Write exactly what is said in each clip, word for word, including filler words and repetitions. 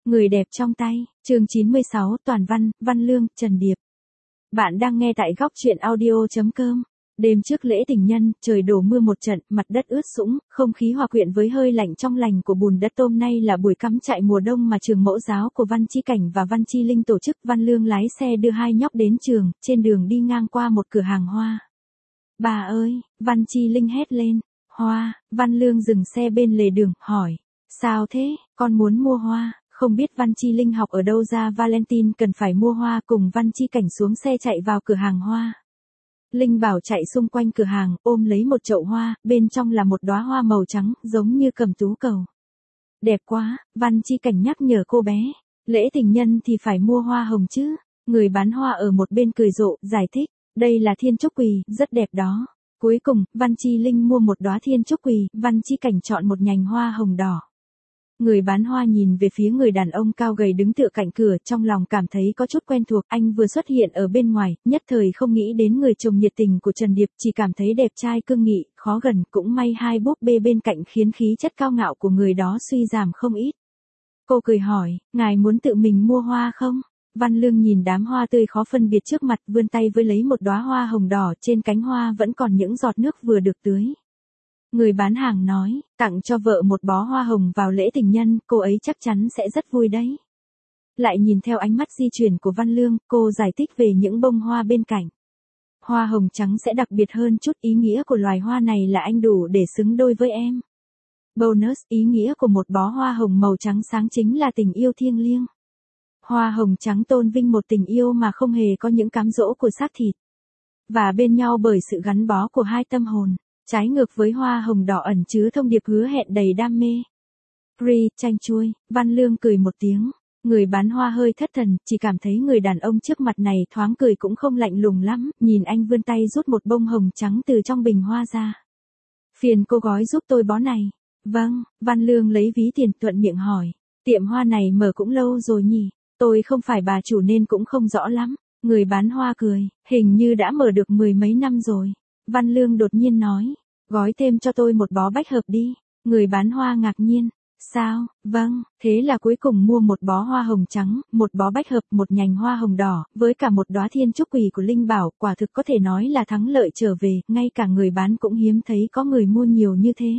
Người đẹp trong tay, chương chín mươi sáu, toàn văn, Văn Lương, Trần Điệp. Bạn đang nghe tại góc truyện audio chấm com. Đêm trước lễ tình nhân, trời đổ mưa một trận, mặt đất ướt sũng, không khí hòa quyện với hơi lạnh trong lành của bùn đất. Hôm nay là buổi cắm trại mùa đông mà trường mẫu giáo của Văn Chi Cảnh và Văn Chi Linh tổ chức. Văn Lương lái xe đưa hai nhóc đến trường, trên đường đi ngang qua một cửa hàng hoa. Bà ơi, Văn Chi Linh hét lên, hoa. Văn Lương dừng xe bên lề đường, hỏi, sao thế, con muốn mua hoa? Không biết Văn Chi Linh học ở đâu ra Valentine cần phải mua hoa, cùng Văn Chi Cảnh xuống xe chạy vào cửa hàng hoa. Linh Bảo chạy xung quanh cửa hàng, ôm lấy một chậu hoa, bên trong là một đóa hoa màu trắng, giống như cầm tú cầu. Đẹp quá, Văn Chi Cảnh nhắc nhở cô bé. Lễ tình nhân thì phải mua hoa hồng chứ. Người bán hoa ở một bên cười rộ, giải thích, đây là thiên trúc quỳ, rất đẹp đó. Cuối cùng, Văn Chi Linh mua một đóa thiên trúc quỳ, Văn Chi Cảnh chọn một nhành hoa hồng đỏ. Người bán hoa nhìn về phía người đàn ông cao gầy đứng tựa cạnh cửa, trong lòng cảm thấy có chút quen thuộc. Anh vừa xuất hiện ở bên ngoài, nhất thời không nghĩ đến người chồng nhiệt tình của Trần Điệp, chỉ cảm thấy đẹp trai cương nghị, khó gần. Cũng may hai búp bê bên cạnh khiến khí chất cao ngạo của người đó suy giảm không ít. Cô cười hỏi, ngài muốn tự mình mua hoa không? Văn Lương nhìn đám hoa tươi khó phân biệt trước mặt, vươn tay với lấy một đóa hoa hồng đỏ, trên cánh hoa vẫn còn những giọt nước vừa được tưới. Người bán hàng nói, tặng cho vợ một bó hoa hồng vào lễ tình nhân, cô ấy chắc chắn sẽ rất vui đấy. Lại nhìn theo ánh mắt di chuyển của Văn Lương, cô giải thích về những bông hoa bên cạnh. Hoa hồng trắng sẽ đặc biệt hơn chút, ý nghĩa của loài hoa này là anh đủ để xứng đôi với em. Bonus, ý nghĩa của một bó hoa hồng màu trắng sáng chính là tình yêu thiêng liêng. Hoa hồng trắng tôn vinh một tình yêu mà không hề có những cám dỗ của xác thịt. Và bên nhau bởi sự gắn bó của hai tâm hồn. Trái ngược với hoa hồng đỏ ẩn chứa thông điệp hứa hẹn đầy đam mê. Free, chanh chuối, Văn Lương cười một tiếng. Người bán hoa hơi thất thần, chỉ cảm thấy người đàn ông trước mặt này thoáng cười cũng không lạnh lùng lắm, nhìn anh vươn tay rút một bông hồng trắng từ trong bình hoa ra. Phiền cô gói giúp tôi bó này. Vâng, Văn Lương lấy ví tiền thuận miệng hỏi. Tiệm hoa này mở cũng lâu rồi nhỉ, tôi không phải bà chủ nên cũng không rõ lắm. Người bán hoa cười, hình như đã mở được mười mấy năm rồi. Văn Lương đột nhiên nói, gói thêm cho tôi một bó bách hợp đi. Người bán hoa ngạc nhiên, sao, vâng, thế là cuối cùng mua một bó hoa hồng trắng, một bó bách hợp, một nhành hoa hồng đỏ, với cả một đóa thiên trúc quỳ của Linh Bảo, quả thực có thể nói là thắng lợi trở về, ngay cả người bán cũng hiếm thấy có người mua nhiều như thế.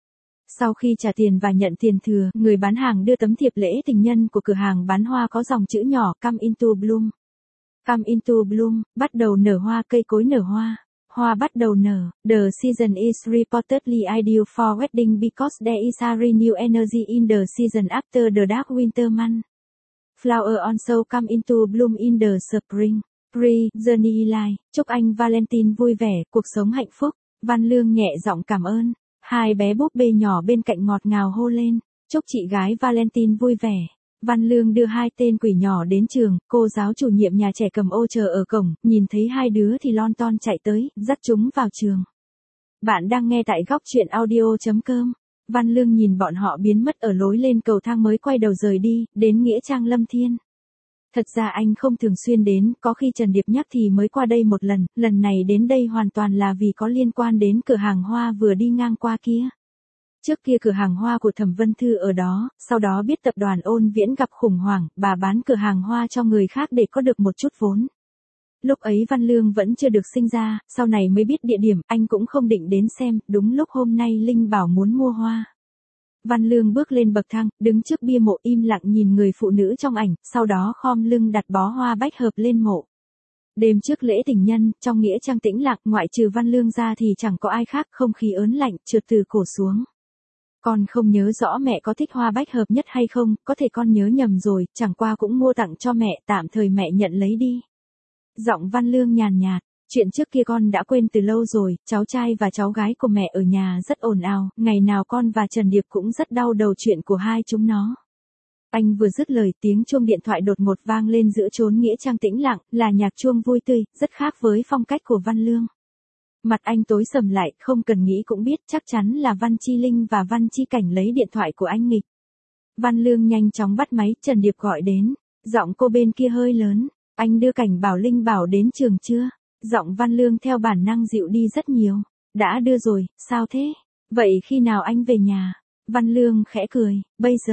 Sau khi trả tiền và nhận tiền thừa, người bán hàng đưa tấm thiệp lễ tình nhân của cửa hàng bán hoa có dòng chữ nhỏ, Come into bloom. Come into bloom, bắt đầu nở hoa, cây cối nở hoa. Hoa bắt đầu nở, the season is reportedly ideal for wedding because there is a renewed energy in the season after the dark winter month. Flower also come into bloom in the spring. Pre, Journey Life, chúc anh Valentine vui vẻ, cuộc sống hạnh phúc. Văn Lương nhẹ giọng cảm ơn. Hai bé búp bê nhỏ bên cạnh ngọt ngào hô lên, chúc chị gái Valentine vui vẻ. Văn Lương đưa hai tên quỷ nhỏ đến trường, cô giáo chủ nhiệm nhà trẻ cầm ô chờ ở cổng, nhìn thấy hai đứa thì lon ton chạy tới, dắt chúng vào trường. Bạn đang nghe tại góc truyện audio chấm com. Văn Lương nhìn bọn họ biến mất ở lối lên cầu thang mới quay đầu rời đi, đến Nghĩa Trang Lâm Thiên. Thật ra anh không thường xuyên đến, có khi Trần Điệp nhắc thì mới qua đây một lần, lần này đến đây hoàn toàn là vì có liên quan đến cửa hàng hoa vừa đi ngang qua kia. Trước kia cửa hàng hoa của Thẩm Vân Thư ở đó, sau đó biết tập đoàn Ôn Viễn gặp khủng hoảng, bà bán cửa hàng hoa cho người khác để có được một chút vốn. Lúc ấy Văn Lương vẫn chưa được sinh ra, sau này mới biết địa điểm, anh cũng không định đến xem, đúng lúc hôm nay Linh bảo muốn mua hoa. Văn Lương bước lên bậc thang, đứng trước bia mộ im lặng nhìn người phụ nữ trong ảnh, sau đó khom lưng đặt bó hoa bách hợp lên mộ. Đêm trước lễ tình nhân, trong Nghĩa Trang tĩnh lặng, ngoại trừ Văn Lương ra thì chẳng có ai khác, không khí ớn lạnh, trượt từ cổ xuống. Con không nhớ rõ mẹ có thích hoa bách hợp nhất hay không, có thể con nhớ nhầm rồi, chẳng qua cũng mua tặng cho mẹ, tạm thời mẹ nhận lấy đi. Giọng Văn Lương nhàn nhạt, chuyện trước kia con đã quên từ lâu rồi, cháu trai và cháu gái của mẹ ở nhà rất ồn ào, ngày nào con và Trần Điệp cũng rất đau đầu chuyện của hai chúng nó. Anh vừa dứt lời, tiếng chuông điện thoại đột ngột vang lên giữa chốn Nghĩa Trang tĩnh lặng, là nhạc chuông vui tươi, rất khác với phong cách của Văn Lương. Mặt anh tối sầm lại, không cần nghĩ cũng biết chắc chắn là Văn Chi Linh và Văn Chi Cảnh lấy điện thoại của anh nghịch. Văn Lương nhanh chóng bắt máy, Trần Điệp gọi đến. Giọng cô bên kia hơi lớn. Anh đưa Cảnh bảo Linh bảo đến trường chưa? Giọng Văn Lương theo bản năng dịu đi rất nhiều. Đã đưa rồi, sao thế? Vậy khi nào anh về nhà? Văn Lương khẽ cười, bây giờ,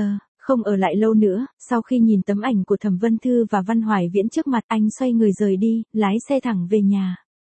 không ở lại lâu nữa, sau khi nhìn tấm ảnh của Thẩm Vân Thư và Văn Hoài Viễn trước mặt anh xoay người rời đi, lái xe thẳng về nhà.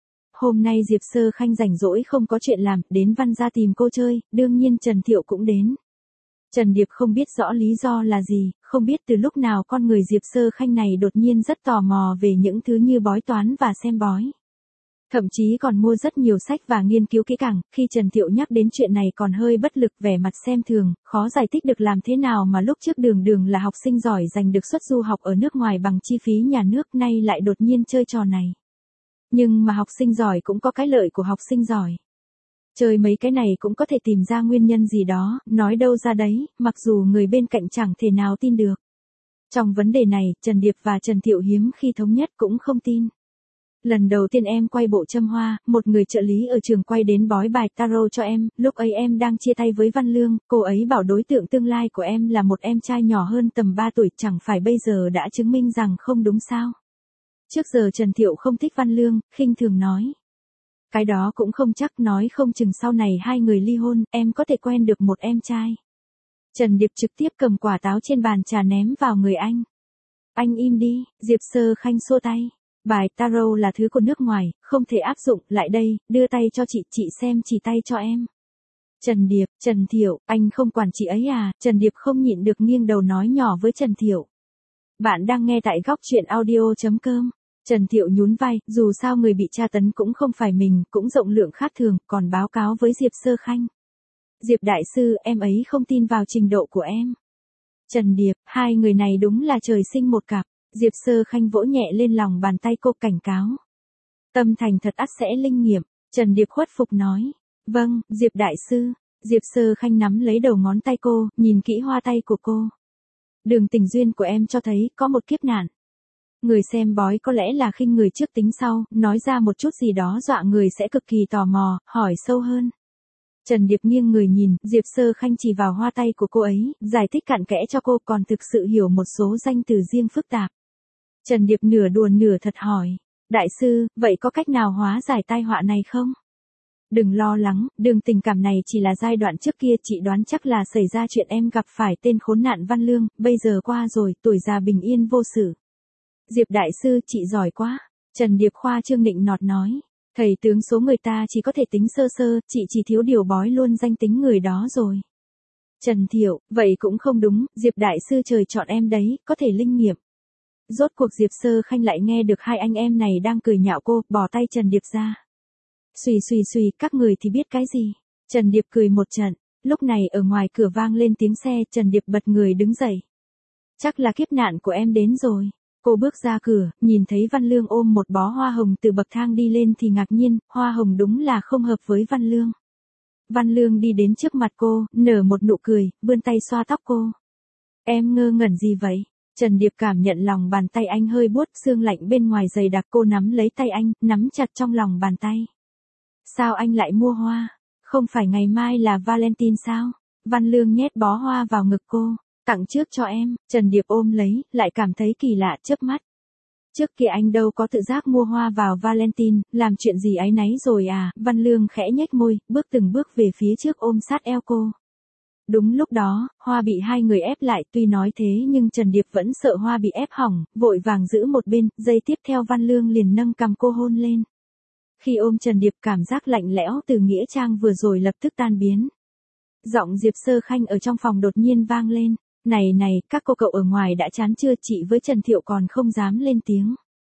Hôm nay Diệp Sơ Khanh rảnh rỗi không có chuyện làm, đến Văn gia tìm cô chơi, đương nhiên Trần Thiệu cũng đến. Trần Điệp không biết rõ lý do là gì, không biết từ lúc nào con người Diệp Sơ Khanh này đột nhiên rất tò mò về những thứ như bói toán và xem bói. Thậm chí còn mua rất nhiều sách và nghiên cứu kỹ càng, khi Trần Thiệu nhắc đến chuyện này còn hơi bất lực vẻ mặt xem thường, khó giải thích được làm thế nào mà lúc trước Đường Đường là học sinh giỏi giành được suất du học ở nước ngoài bằng chi phí nhà nước nay lại đột nhiên chơi trò này. Nhưng mà học sinh giỏi cũng có cái lợi của học sinh giỏi. Chơi mấy cái này cũng có thể tìm ra nguyên nhân gì đó, nói đâu ra đấy, mặc dù người bên cạnh chẳng thể nào tin được. Trong vấn đề này, Trần Điệp và Trần Thiệu hiếm khi thống nhất cũng không tin. Lần đầu tiên em quay bộ châm hoa, một người trợ lý ở trường quay đến bói bài tarot cho em, lúc ấy em đang chia tay với Văn Lương, cô ấy bảo đối tượng tương lai của em là một em trai nhỏ hơn tầm ba tuổi, chẳng phải bây giờ đã chứng minh rằng không đúng sao. Trước giờ Trần Thiệu không thích Văn Lương, khinh thường nói. Cái đó cũng không chắc, nói không chừng sau này hai người ly hôn, em có thể quen được một em trai. Trần Điệp trực tiếp cầm quả táo trên bàn trà ném vào người anh. Anh im đi, Diệp Sơ Khanh xua tay. Bài tarot là thứ của nước ngoài, không thể áp dụng, lại đây, đưa tay cho chị, chị xem chỉ tay cho em. Trần Điệp, Trần Thiệu, anh không quản chị ấy à, Trần Điệp không nhịn được nghiêng đầu nói nhỏ với Trần Thiệu. Bạn đang nghe tại góc truyện audio.com. Trần Thiệu nhún vai, dù sao người bị tra tấn cũng không phải mình, cũng rộng lượng khác thường, còn báo cáo với Diệp Sơ Khanh. Diệp đại sư, em ấy không tin vào trình độ của em. Trần Điệp, hai người này đúng là trời sinh một cặp. Diệp Sơ Khanh vỗ nhẹ lên lòng bàn tay cô cảnh cáo. Tâm thành thật ắt sẽ linh nghiệm, Trần Điệp khuất phục nói. Vâng, Diệp đại sư. Diệp Sơ Khanh nắm lấy đầu ngón tay cô, nhìn kỹ hoa tay của cô. Đường tình duyên của em cho thấy có một kiếp nạn. Người xem bói có lẽ là khinh người trước tính sau, nói ra một chút gì đó dọa người sẽ cực kỳ tò mò, hỏi sâu hơn. Trần Điệp nghiêng người nhìn, Diệp Sơ Khanh chỉ vào hoa tay của cô ấy, giải thích cặn kẽ cho cô, còn thực sự hiểu một số danh từ riêng phức tạp. Trần Điệp nửa đùa nửa thật hỏi, đại sư, vậy có cách nào hóa giải tai họa này không? Đừng lo lắng, đường tình cảm này chỉ là giai đoạn trước kia, chị đoán chắc là xảy ra chuyện em gặp phải tên khốn nạn Văn Lương, bây giờ qua rồi, tuổi già bình yên vô sự. Diệp đại sư, chị giỏi quá. Trần Điệp khoa trương nịnh nọt nói, thầy tướng số người ta chỉ có thể tính sơ sơ, chị chỉ thiếu điều bói luôn danh tính người đó rồi. Trần Thiệu, vậy cũng không đúng, Diệp đại sư trời chọn em đấy, có thể linh nghiệm. Rốt cuộc Diệp Sơ Khanh lại nghe được hai anh em này đang cười nhạo cô, bỏ tay Trần Điệp ra. Xùy xùy xùy, các người thì biết cái gì? Trần Điệp cười một trận, lúc này ở ngoài cửa vang lên tiếng xe, Trần Điệp bật người đứng dậy. Chắc là kiếp nạn của em đến rồi. Cô bước ra cửa, nhìn thấy Văn Lương ôm một bó hoa hồng từ bậc thang đi lên thì ngạc nhiên, hoa hồng đúng là không hợp với Văn Lương. Văn Lương đi đến trước mặt cô, nở một nụ cười, vươn tay xoa tóc cô. Em ngơ ngẩn gì vậy? Trần Điệp cảm nhận lòng bàn tay anh hơi buốt, xương lạnh bên ngoài dày đặc, cô nắm lấy tay anh, nắm chặt trong lòng bàn tay. Sao anh lại mua hoa? Không phải ngày mai là Valentine sao? Văn Lương nhét bó hoa vào ngực cô. Tặng trước cho em, Trần Điệp ôm lấy, lại cảm thấy kỳ lạ, chớp mắt. Trước kia anh đâu có tự giác mua hoa vào Valentine, làm chuyện gì áy náy rồi à? Văn Lương khẽ nhếch môi, bước từng bước về phía trước ôm sát eo cô. Đúng lúc đó, hoa bị hai người ép lại, tuy nói thế nhưng Trần Điệp vẫn sợ hoa bị ép hỏng, vội vàng giữ một bên, giây tiếp theo Văn Lương liền nâng cằm cô hôn lên. Khi ôm Trần Điệp, cảm giác lạnh lẽo từ nghĩa trang vừa rồi lập tức tan biến. Giọng Diệp Sơ Khanh ở trong phòng đột nhiên vang lên. Này này, các cô cậu ở ngoài đã chán chưa? Chị với Trần Thiệu còn không dám lên tiếng.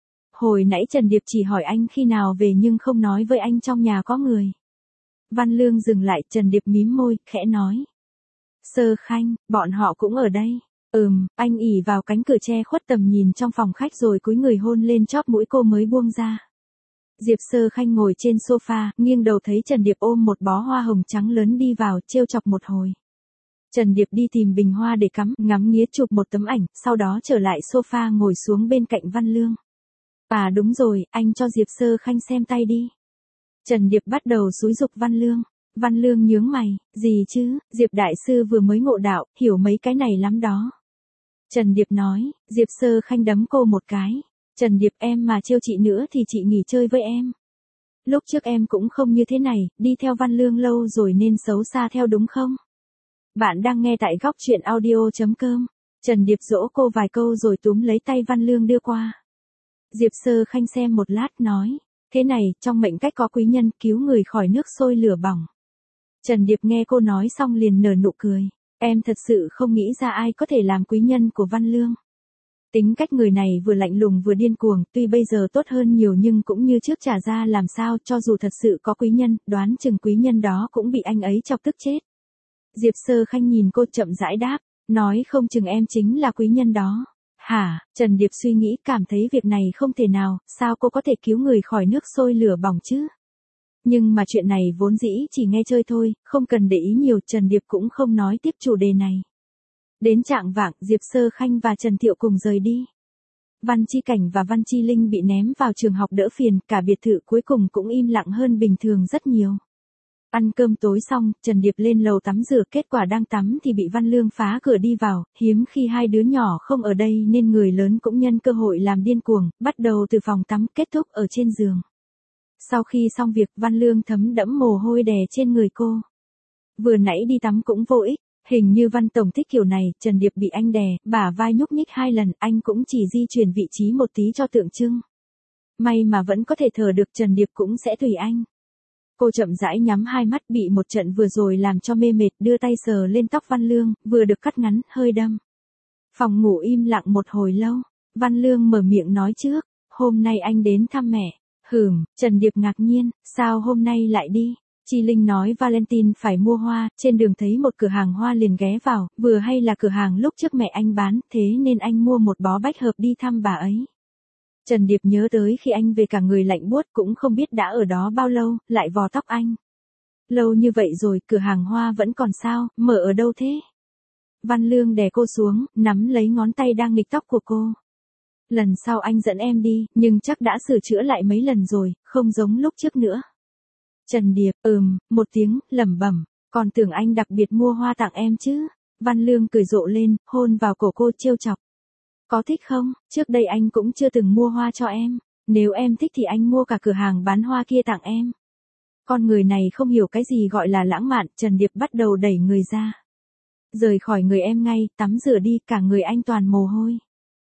Hồi nãy Trần Điệp chỉ hỏi anh khi nào về nhưng không nói với anh trong nhà có người. Văn Lương dừng lại, Trần Điệp mím môi, khẽ nói. Sơ Khanh, bọn họ cũng ở đây. Ừm, anh ỉ vào cánh cửa che khuất tầm nhìn trong phòng khách rồi cúi người hôn lên chóp mũi cô mới buông ra. Diệp Sơ Khanh ngồi trên sofa, nghiêng đầu thấy Trần Điệp ôm một bó hoa hồng trắng lớn đi vào, trêu chọc một hồi. Trần Điệp đi tìm bình hoa để cắm, ngắm nghía chụp một tấm ảnh, sau đó trở lại sofa ngồi xuống bên cạnh Văn Lương. À đúng rồi, anh cho Diệp Sơ Khanh xem tay đi. Trần Điệp bắt đầu xúi giục Văn Lương. Văn Lương nhướng mày, gì chứ, Diệp đại sư vừa mới ngộ đạo, hiểu mấy cái này lắm đó. Trần Điệp nói, Diệp Sơ Khanh đấm cô một cái. Trần Điệp, em mà trêu chị nữa thì chị nghỉ chơi với em. Lúc trước em cũng không như thế này, đi theo Văn Lương lâu rồi nên xấu xa theo đúng không? Bạn đang nghe tại góc chuyện audio chấm com. Trần Điệp dỗ cô vài câu rồi túm lấy tay Văn Lương đưa qua. Diệp Sơ Khanh xem một lát nói, thế này, trong mệnh cách có quý nhân cứu người khỏi nước sôi lửa bỏng. Trần Điệp nghe cô nói xong liền nở nụ cười, em thật sự không nghĩ ra ai có thể làm quý nhân của Văn Lương. Tính cách người này vừa lạnh lùng vừa điên cuồng, tuy bây giờ tốt hơn nhiều nhưng cũng như trước trả ra làm sao, cho dù thật sự có quý nhân, đoán chừng quý nhân đó cũng bị anh ấy chọc tức chết. Diệp Sơ Khanh nhìn cô chậm rãi đáp, nói không chừng em chính là quý nhân đó. Hả? Trần Điệp suy nghĩ cảm thấy việc này không thể nào, sao cô có thể cứu người khỏi nước sôi lửa bỏng chứ? Nhưng mà chuyện này vốn dĩ chỉ nghe chơi thôi, không cần để ý nhiều, Trần Điệp cũng không nói tiếp chủ đề này. Đến trạng vạng, Diệp Sơ Khanh và Trần Thiệu cùng rời đi. Văn Chi Cảnh và Văn Chi Linh bị ném vào trường học đỡ phiền, cả biệt thự cuối cùng cũng im lặng hơn bình thường rất nhiều. Ăn cơm tối xong, Trần Điệp lên lầu tắm rửa, kết quả đang tắm thì bị Văn Lương phá cửa đi vào, hiếm khi hai đứa nhỏ không ở đây nên người lớn cũng nhân cơ hội làm điên cuồng, bắt đầu từ phòng tắm kết thúc ở trên giường. Sau khi xong việc, Văn Lương thấm đẫm mồ hôi đè trên người cô. Vừa nãy đi tắm cũng vô ích, hình như Văn Tổng thích kiểu này, Trần Điệp bị anh đè, bả vai nhúc nhích hai lần, anh cũng chỉ di chuyển vị trí một tí cho tượng trưng. May mà vẫn có thể thở được, Trần Điệp cũng sẽ tùy anh. Cô chậm rãi nhắm hai mắt, bị một trận vừa rồi làm cho mê mệt, đưa tay sờ lên tóc Văn Lương, vừa được cắt ngắn, hơi đâm. Phòng ngủ im lặng một hồi lâu, Văn Lương mở miệng nói trước, hôm nay anh đến thăm mẹ. Hửm, Trần Điệp ngạc nhiên, sao hôm nay lại đi? Chi Linh nói Valentine phải mua hoa, trên đường thấy một cửa hàng hoa liền ghé vào, vừa hay là cửa hàng lúc trước mẹ anh bán, thế nên anh mua một bó bách hợp đi thăm bà ấy. Trần Điệp nhớ tới khi anh về cả người lạnh buốt, cũng không biết đã ở đó bao lâu, lại vò tóc anh. Lâu như vậy rồi, cửa hàng hoa vẫn còn sao, mở ở đâu thế? Văn Lương đè cô xuống, nắm lấy ngón tay đang nghịch tóc của cô. Lần sau anh dẫn em đi, nhưng chắc đã sửa chữa lại mấy lần rồi, không giống lúc trước nữa. Trần Điệp, ừm, một tiếng, lẩm bẩm, còn tưởng anh đặc biệt mua hoa tặng em chứ. Văn Lương cười rộ lên, hôn vào cổ cô trêu chọc. Có thích không? Trước đây anh cũng chưa từng mua hoa cho em. Nếu em thích thì anh mua cả cửa hàng bán hoa kia tặng em. Con người này không hiểu cái gì gọi là lãng mạn, Trần Điệp bắt đầu đẩy người ra. Rời khỏi người em ngay, tắm rửa đi, cả người anh toàn mồ hôi.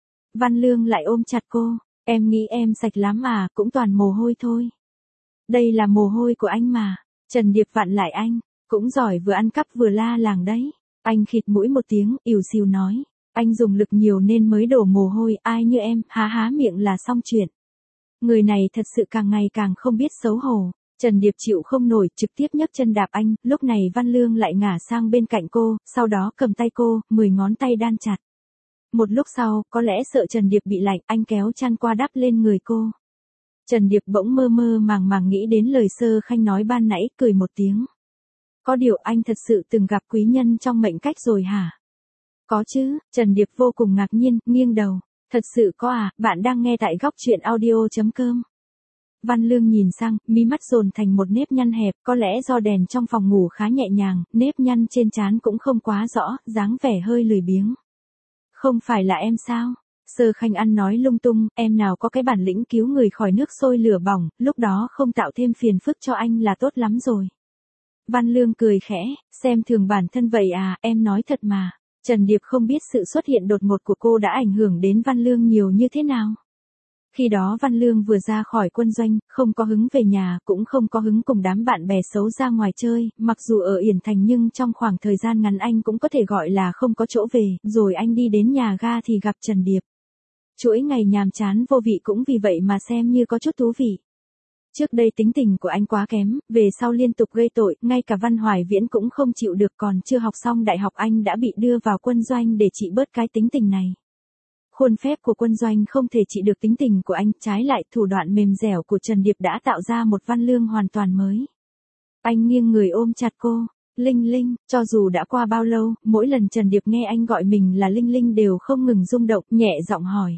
Văn Lương lại ôm chặt cô, em nghĩ em sạch lắm à, cũng toàn mồ hôi thôi. Đây là mồ hôi của anh mà. Trần Điệp vặn lại anh, cũng giỏi vừa ăn cắp vừa la làng đấy. Anh khịt mũi một tiếng, ỉu xìu nói, anh dùng lực nhiều nên mới đổ mồ hôi, ai như em, há há miệng là xong chuyện. Người này thật sự càng ngày càng không biết xấu hổ. Trần Điệp chịu không nổi, trực tiếp nhấc chân đạp anh, lúc này Văn Lương lại ngả sang bên cạnh cô, sau đó cầm tay cô, mười ngón tay đan chặt. Một lúc sau, có lẽ sợ Trần Điệp bị lạnh, anh kéo chăn qua đắp lên người cô. Trần Điệp bỗng mơ mơ màng màng nghĩ đến lời Sơ Khanh nói ban nãy, cười một tiếng. Có điều anh thật sự từng gặp quý nhân trong mệnh cách rồi hả? Có chứ, Trần Điệp vô cùng ngạc nhiên, nghiêng đầu. Thật sự có à, bạn đang nghe tại góc chuyện audio chấm com. Văn Lương nhìn sang, mí mắt dồn thành một nếp nhăn hẹp, có lẽ do đèn trong phòng ngủ khá nhẹ nhàng, nếp nhăn trên trán cũng không quá rõ, dáng vẻ hơi lười biếng. Không phải là em sao? Sơ Khanh ăn nói lung tung, em nào có cái bản lĩnh cứu người khỏi nước sôi lửa bỏng, lúc đó không tạo thêm phiền phức cho anh là tốt lắm rồi. Văn Lương cười khẽ, xem thường bản thân vậy à, em nói thật mà. Trần Điệp không biết sự xuất hiện đột ngột của cô đã ảnh hưởng đến Văn Lương nhiều như thế nào. Khi đó Văn Lương vừa ra khỏi quân doanh, không có hứng về nhà, cũng không có hứng cùng đám bạn bè xấu ra ngoài chơi, mặc dù ở Yển Thành nhưng trong khoảng thời gian ngắn anh cũng có thể gọi là không có chỗ về, rồi anh đi đến nhà ga thì gặp Trần Điệp. Chuỗi ngày nhàm chán vô vị cũng vì vậy mà xem như có chút thú vị. Trước đây tính tình của anh quá kém, về sau liên tục gây tội, ngay cả Văn Hoài Viễn cũng không chịu được, còn chưa học xong đại học anh đã bị đưa vào quân doanh để trị bớt cái tính tình này. Khuôn phép của quân doanh không thể trị được tính tình của anh, trái lại thủ đoạn mềm dẻo của Trần Điệp đã tạo ra một Văn Lương hoàn toàn mới. Anh nghiêng người ôm chặt cô, Linh Linh, cho dù đã qua bao lâu, mỗi lần Trần Điệp nghe anh gọi mình là Linh Linh đều không ngừng rung động, nhẹ giọng hỏi.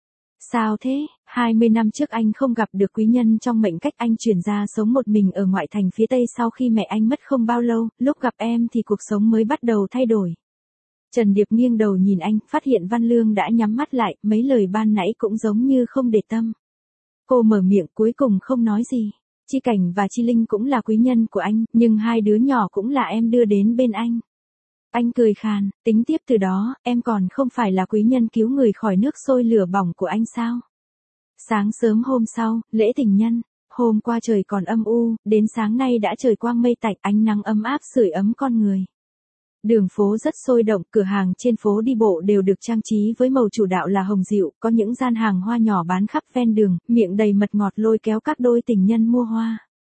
Sao thế? hai mươi năm trước anh không gặp được quý nhân trong mệnh cách, anh chuyển ra sống một mình ở ngoại thành phía Tây sau khi mẹ anh mất không bao lâu, lúc gặp em thì cuộc sống mới bắt đầu thay đổi. Trần Điệp nghiêng đầu nhìn anh, phát hiện Văn Lương đã nhắm mắt lại, mấy lời ban nãy cũng giống như không để tâm. Cô mở miệng cuối cùng không nói gì. Chi Cảnh và Chi Linh cũng là quý nhân của anh, nhưng hai đứa nhỏ cũng là em đưa đến bên anh. Anh cười khàn, tính tiếp từ đó, em còn không phải là quý nhân cứu người khỏi nước sôi lửa bỏng của anh sao? Sáng sớm hôm sau, lễ tình nhân. Hôm qua trời còn âm u, đến sáng nay đã trời quang mây tạnh, ánh nắng ấm áp sưởi ấm con người. Đường phố rất sôi động, cửa hàng trên phố đi bộ đều được trang trí với màu chủ đạo là hồng dịu, có những gian hàng hoa nhỏ bán khắp ven đường, miệng đầy mật ngọt lôi kéo các đôi tình nhân mua hoa.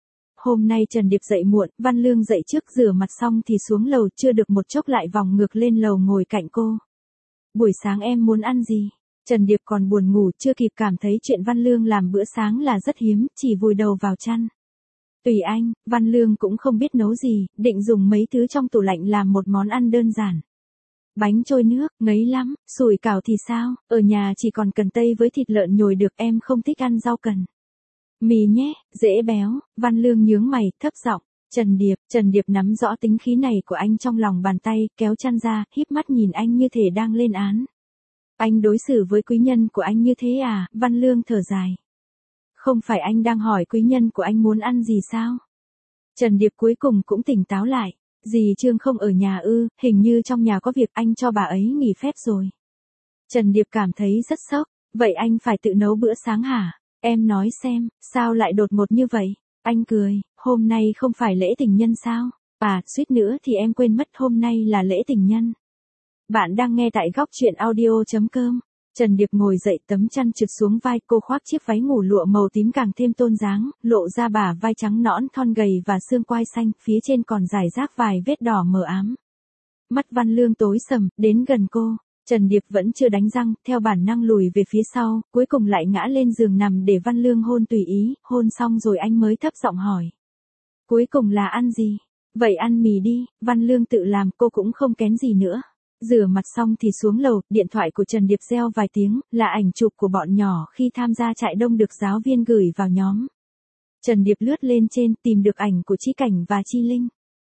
Hôm nay Trần Điệp dậy muộn, Văn Lương dậy trước rửa mặt xong thì xuống lầu, chưa được một chốc lại vòng ngược lên lầu ngồi cạnh cô. Buổi sáng em muốn ăn gì? Trần Điệp còn buồn ngủ, chưa kịp cảm thấy chuyện Văn Lương làm bữa sáng là rất hiếm, chỉ vùi đầu vào chăn. Tùy anh, Văn Lương cũng không biết nấu gì, định dùng mấy thứ trong tủ lạnh làm một món ăn đơn giản. Bánh trôi nước, ngấy lắm, sủi cảo thì sao, ở nhà chỉ còn cần tây với thịt lợn nhồi được, em không thích ăn rau cần. Mì nhé, dễ béo, Văn Lương nhướng mày, thấp giọng. Trần Điệp, Trần Điệp nắm rõ tính khí này của anh trong lòng bàn tay, kéo chăn ra, híp mắt nhìn anh như thể đang lên án. Anh đối xử với quý nhân của anh như thế à? Văn Lương thở dài. Không phải anh đang hỏi quý nhân của anh muốn ăn gì sao? Trần Điệp cuối cùng cũng tỉnh táo lại. Dì Trương không ở nhà ư, hình như trong nhà có việc, anh cho bà ấy nghỉ phép rồi. Trần Điệp cảm thấy rất sốc. Vậy anh phải tự nấu bữa sáng hả? Em nói xem, sao lại đột ngột như vậy? Anh cười, hôm nay không phải lễ tình nhân sao? À, suýt nữa thì em quên mất hôm nay là lễ tình nhân. Bạn đang nghe tại góc truyện audio chấm com. Trần Điệp ngồi dậy, tấm chăn trượt xuống vai, cô khoác chiếc váy ngủ lụa màu tím càng thêm tôn dáng, lộ ra bả vai trắng nõn thon gầy và xương quai xanh, phía trên còn rải rác vài vết đỏ mờ ám. Mắt Văn Lương tối sầm, đến gần cô. Trần Điệp vẫn chưa đánh răng, theo bản năng lùi về phía sau, cuối cùng lại ngã lên giường nằm để Văn Lương hôn tùy ý, hôn xong rồi anh mới thấp giọng hỏi. Cuối cùng là ăn gì? Vậy ăn mì đi, Văn Lương tự làm, cô cũng không kén gì nữa. Rửa mặt xong thì xuống lầu, điện thoại của Trần Điệp reo vài tiếng, là ảnh chụp của bọn nhỏ khi tham gia trại đông được giáo viên gửi vào nhóm. Trần Điệp lướt lên trên, tìm được ảnh của Chi Cảnh và Chi Linh.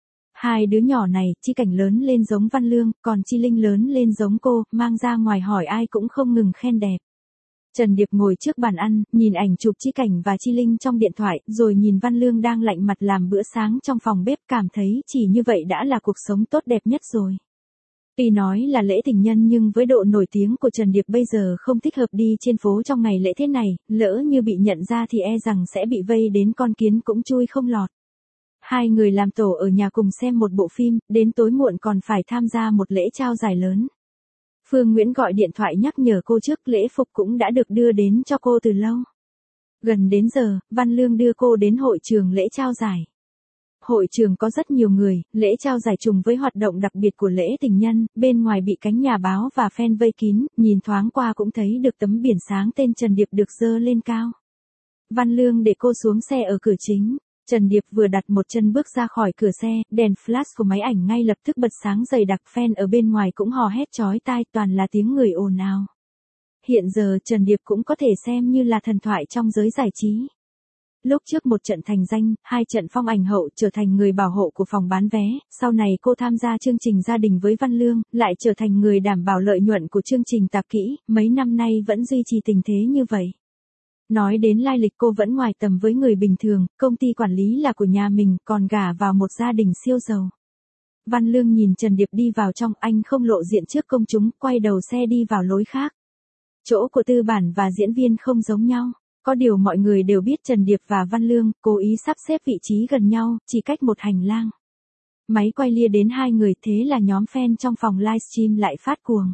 Hai đứa nhỏ này, Chi Cảnh lớn lên giống Văn Lương, còn Chi Linh lớn lên giống cô, mang ra ngoài hỏi ai cũng không ngừng khen đẹp. Trần Điệp ngồi trước bàn ăn, nhìn ảnh chụp Chi Cảnh và Chi Linh trong điện thoại, rồi nhìn Văn Lương đang lạnh mặt làm bữa sáng trong phòng bếp, cảm thấy chỉ như vậy đã là cuộc sống tốt đẹp nhất rồi. Tuy nói là lễ tình nhân nhưng với độ nổi tiếng của Trần Điệp bây giờ không thích hợp đi trên phố trong ngày lễ thế này, lỡ như bị nhận ra thì e rằng sẽ bị vây đến con kiến cũng chui không lọt. Hai người làm tổ ở nhà cùng xem một bộ phim, đến tối muộn còn phải tham gia một lễ trao giải lớn. Phương Nguyễn gọi điện thoại nhắc nhở cô trước, lễ phục cũng đã được đưa đến cho cô từ lâu. Gần đến giờ, Văn Lương đưa cô đến hội trường lễ trao giải. Hội trường có rất nhiều người, lễ trao giải trùng với hoạt động đặc biệt của lễ tình nhân, bên ngoài bị cánh nhà báo và fan vây kín, nhìn thoáng qua cũng thấy được tấm biển sáng tên Trần Điệp được dơ lên cao. Văn Lương để cô xuống xe ở cửa chính. Trần Điệp vừa đặt một chân bước ra khỏi cửa xe, đèn flash của máy ảnh ngay lập tức bật sáng dày đặc, fan ở bên ngoài cũng hò hét chói tai, toàn là tiếng người ồn ào. Hiện giờ Trần Điệp cũng có thể xem như là thần thoại trong giới giải trí. Lúc trước một trận thành danh, hai trận phong ảnh hậu, trở thành người bảo hộ của phòng bán vé, sau này cô tham gia chương trình Gia đình với Văn Lương, lại trở thành người đảm bảo lợi nhuận của chương trình Tạp Kỹ, mấy năm nay vẫn duy trì tình thế như vậy. Nói đến lai lịch cô vẫn ngoài tầm với người bình thường, công ty quản lý là của nhà mình, còn gả vào một gia đình siêu giàu. Văn Lương nhìn Trần Điệp đi vào trong, anh không lộ diện trước công chúng, quay đầu xe đi vào lối khác. Chỗ của tư bản và diễn viên không giống nhau. Có điều mọi người đều biết Trần Điệp và Văn Lương cố ý sắp xếp vị trí gần nhau, chỉ cách một hành lang. Máy quay lia đến hai người, thế là nhóm fan trong phòng livestream lại phát cuồng.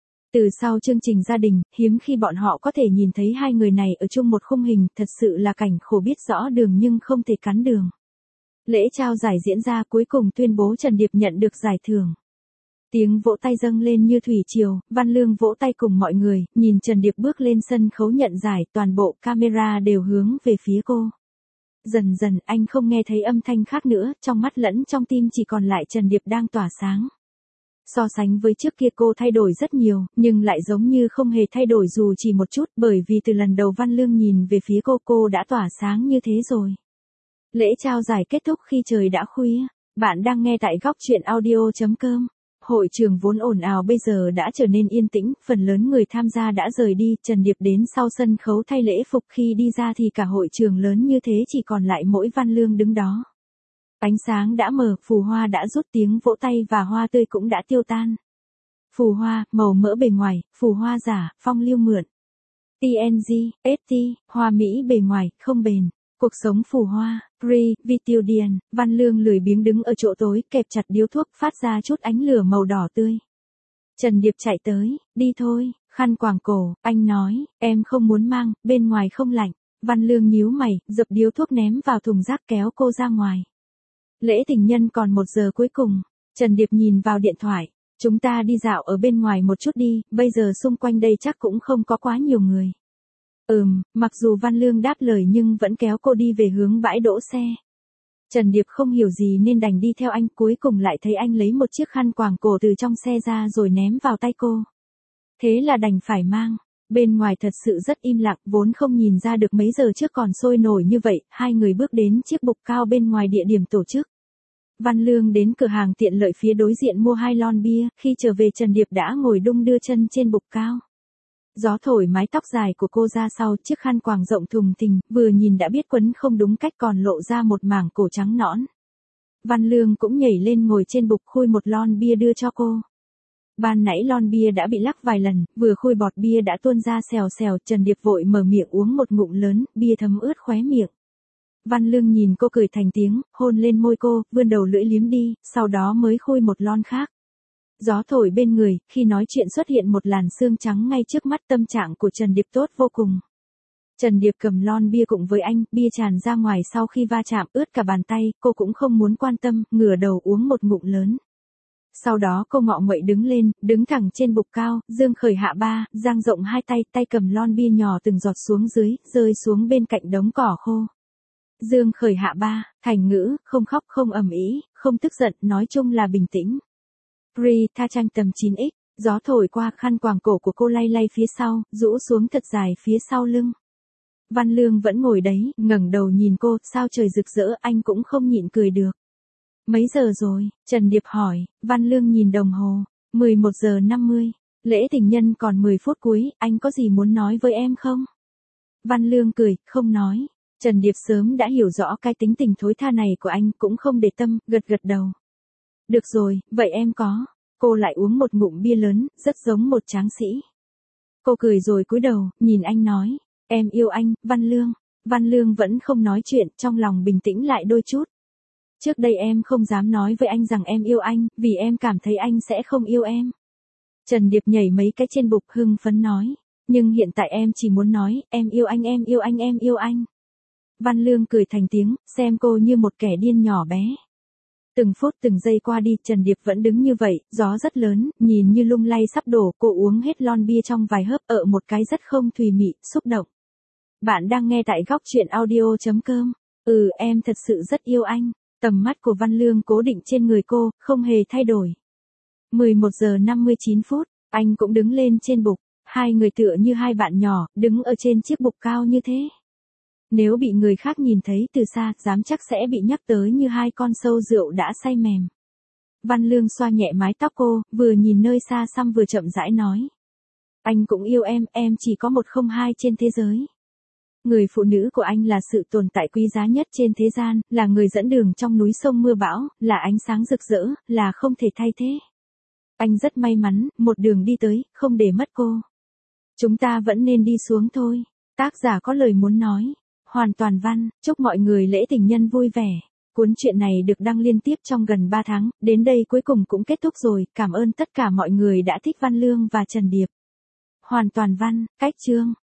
Từ sau chương trình Gia đình, hiếm khi bọn họ có thể nhìn thấy hai người này ở chung một khung hình, thật sự là cảnh khổ biết rõ đường nhưng không thể cắn đường. Lễ trao giải diễn ra, cuối cùng tuyên bố Trần Điệp nhận được giải thưởng. Tiếng vỗ tay dâng lên như thủy triều, Văn Lương vỗ tay cùng mọi người, nhìn Trần Điệp bước lên sân khấu nhận giải, toàn bộ camera đều hướng về phía cô. Dần dần anh không nghe thấy âm thanh khác nữa, trong mắt lẫn trong tim chỉ còn lại Trần Điệp đang tỏa sáng. So sánh với trước kia cô thay đổi rất nhiều, nhưng lại giống như không hề thay đổi dù chỉ một chút, bởi vì từ lần đầu Văn Lương nhìn về phía cô, cô đã tỏa sáng như thế rồi. Lễ trao giải kết thúc khi trời đã khuya. Bạn đang nghe tại góc truyện audio chấm com. Hội trường vốn ồn ào bây giờ đã trở nên yên tĩnh, phần lớn người tham gia đã rời đi, Trần Điệp đến sau sân khấu thay lễ phục, khi đi ra thì cả hội trường lớn như thế chỉ còn lại mỗi Văn Lương đứng đó. Ánh sáng đã mờ, phù hoa đã rút, tiếng vỗ tay và hoa tươi cũng đã tiêu tan. Phù hoa, màu mỡ bề ngoài, phù hoa giả, phong lưu mượn. tê en giê, ét tê, hoa mỹ bề ngoài, không bền. Cuộc sống phù hoa, Pre-Vitidian, Văn Lương lười biếng đứng ở chỗ tối, kẹp chặt điếu thuốc, phát ra chút ánh lửa màu đỏ tươi. Trần Điệp chạy tới, đi thôi, khăn quàng cổ, anh nói, em không muốn mang, bên ngoài không lạnh. Văn Lương nhíu mày, dập điếu thuốc ném vào thùng rác kéo cô ra ngoài. Lễ tình nhân còn một giờ cuối cùng, Trần Điệp nhìn vào điện thoại, chúng ta đi dạo ở bên ngoài một chút đi, bây giờ xung quanh đây chắc cũng không có quá nhiều người. Ừm, mặc dù Văn Lương đáp lời nhưng vẫn kéo cô đi về hướng bãi đỗ xe. Trần Điệp không hiểu gì nên đành đi theo anh, cuối cùng lại thấy anh lấy một chiếc khăn quàng cổ từ trong xe ra rồi ném vào tay cô. Thế là đành phải mang. Bên ngoài thật sự rất im lặng, vốn không nhìn ra được mấy giờ trước còn sôi nổi như vậy, hai người bước đến chiếc bục cao bên ngoài địa điểm tổ chức. Văn Lương đến cửa hàng tiện lợi phía đối diện mua hai lon bia, khi trở về Trần Điệp đã ngồi đung đưa chân trên bục cao. Gió thổi mái tóc dài của cô ra sau, chiếc khăn quàng rộng thùng thình, vừa nhìn đã biết quấn không đúng cách còn lộ ra một mảng cổ trắng nõn. Văn Lương cũng nhảy lên ngồi trên bục khui một lon bia đưa cho cô. Ban nãy lon bia đã bị lắc vài lần, vừa khui bọt bia đã tuôn ra xèo xèo, Trần Điệp vội mở miệng uống một ngụm lớn, bia thấm ướt khóe miệng. Văn Lương nhìn cô cười thành tiếng, hôn lên môi cô, vươn đầu lưỡi liếm đi, sau đó mới khui một lon khác. Gió thổi bên người, khi nói chuyện xuất hiện một làn sương trắng ngay trước mắt, tâm trạng của Trần Điệp tốt vô cùng. Trần Điệp cầm lon bia cùng với anh, bia tràn ra ngoài sau khi va chạm ướt cả bàn tay, cô cũng không muốn quan tâm, ngửa đầu uống một ngụm lớn. Sau đó cô ngọ nguậy đứng lên, đứng thẳng trên bục cao, dương khởi hạ ba, dang rộng hai tay, tay cầm lon bia nhỏ từng giọt xuống dưới, rơi xuống bên cạnh đống cỏ khô. Dương khởi hạ ba, thành ngữ, không khóc không ầm ĩ, không tức giận, nói chung là bình tĩnh. Pre tha trang tầm chín x, gió thổi qua, khăn quàng cổ của cô lay lay phía sau, rũ xuống thật dài phía sau lưng. Văn Lương vẫn ngồi đấy, ngẩng đầu nhìn cô, sao trời rực rỡ, anh cũng không nhịn cười được. Mấy giờ rồi? Trần Điệp hỏi. Văn Lương nhìn đồng hồ. mười một giờ năm mươi. Lễ tình nhân còn mười phút cuối, anh có gì muốn nói với em không? Văn Lương cười, không nói. Trần Điệp sớm đã hiểu rõ cái tính tình thối tha này của anh, cũng không để tâm, gật gật đầu. Được rồi, vậy em có. Cô lại uống một ngụm bia lớn, rất giống một tráng sĩ. Cô cười rồi cúi đầu, nhìn anh nói. Em yêu anh, Văn Lương. Văn Lương vẫn không nói chuyện, trong lòng bình tĩnh lại đôi chút. Trước đây em không dám nói với anh rằng em yêu anh, vì em cảm thấy anh sẽ không yêu em. Trần Điệp nhảy mấy cái trên bục hưng phấn nói. Nhưng hiện tại em chỉ muốn nói, em yêu anh, em yêu anh, em yêu anh. Văn Lương cười thành tiếng, xem cô như một kẻ điên nhỏ bé. Từng phút từng giây qua đi, Trần Điệp vẫn đứng như vậy, gió rất lớn, nhìn như lung lay sắp đổ, cô uống hết lon bia trong vài hớp, ở một cái rất không thùy mị, xúc động. Bạn đang nghe tại góc truyện audio chấm com. Ừ, em thật sự rất yêu anh. Tầm mắt của Văn Lương cố định trên người cô, không hề thay đổi. mười một giờ năm mươi chín phút, anh cũng đứng lên trên bục, hai người tựa như hai bạn nhỏ, đứng ở trên chiếc bục cao như thế. Nếu bị người khác nhìn thấy từ xa, dám chắc sẽ bị nhắc tới như hai con sâu rượu đã say mềm. Văn Lương xoa nhẹ mái tóc cô, vừa nhìn nơi xa xăm vừa chậm rãi nói. Anh cũng yêu em, em chỉ có một không hai trên thế giới. Người phụ nữ của anh là sự tồn tại quý giá nhất trên thế gian, là người dẫn đường trong núi sông mưa bão, là ánh sáng rực rỡ, là không thể thay thế. Anh rất may mắn, một đường đi tới, không để mất cô. Chúng ta vẫn nên đi xuống thôi. Tác giả có lời muốn nói. Hoàn toàn văn, chúc mọi người lễ tình nhân vui vẻ. Cuốn truyện này được đăng liên tiếp trong gần ba tháng, đến đây cuối cùng cũng kết thúc rồi, cảm ơn tất cả mọi người đã thích Văn Lương và Trần Điệp. Hoàn toàn văn, cách chương.